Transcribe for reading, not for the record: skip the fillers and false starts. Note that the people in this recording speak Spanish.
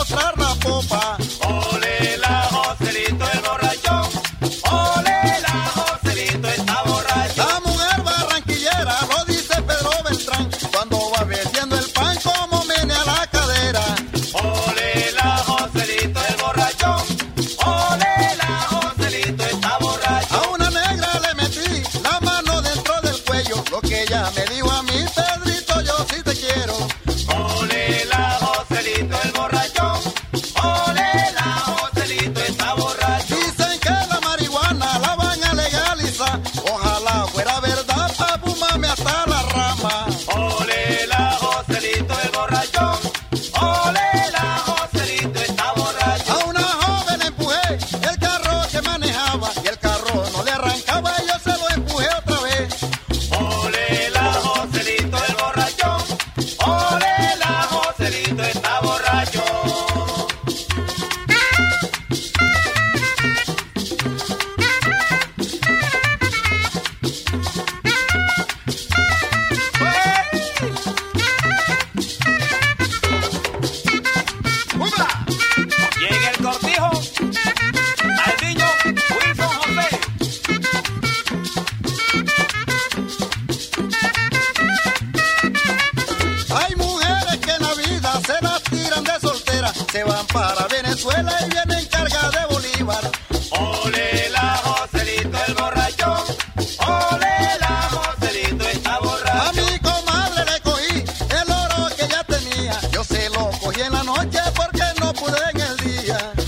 arrastrar la popa. Ole la Joselito el borrachón, ole la Joselito está borracho. La mujer barranquillera lo dice Pedro Beltrán, cuando va vendiendo el pan como menea la cadera. Ole la Joselito el borrachón, ole la Joselito está borracho. A una negra le metí la mano dentro del cuello, lo que ella me dijo a mí, Pedrito, yo sí te quiero. Ole la Joselito el borrachón, ole la Joselito está borracho. Dicen que la marihuana la van a legalizar, ojalá fuera verdad pa' fumarme hasta la rama. Ole la Joselito el borrachón, ole la Joselito está borracho. A una joven empujé el carro que manejaba y el carro no le arrancaba y yo se lo empujé otra vez. Ole la Joselito el borrachón, ole la Joselito está borracho. Llega el cortijo al niño Wilson José. Hay mujeres que en la vida se las tiran de soltera, se van para Venezuela y vienen cargadas de bolívar. Ole la Joselito el borrachón, ole la Joselito está A borracho. mi comadre le cogí el oro que ella tenía, yo se lo cogí en la noche porque no pude en el día.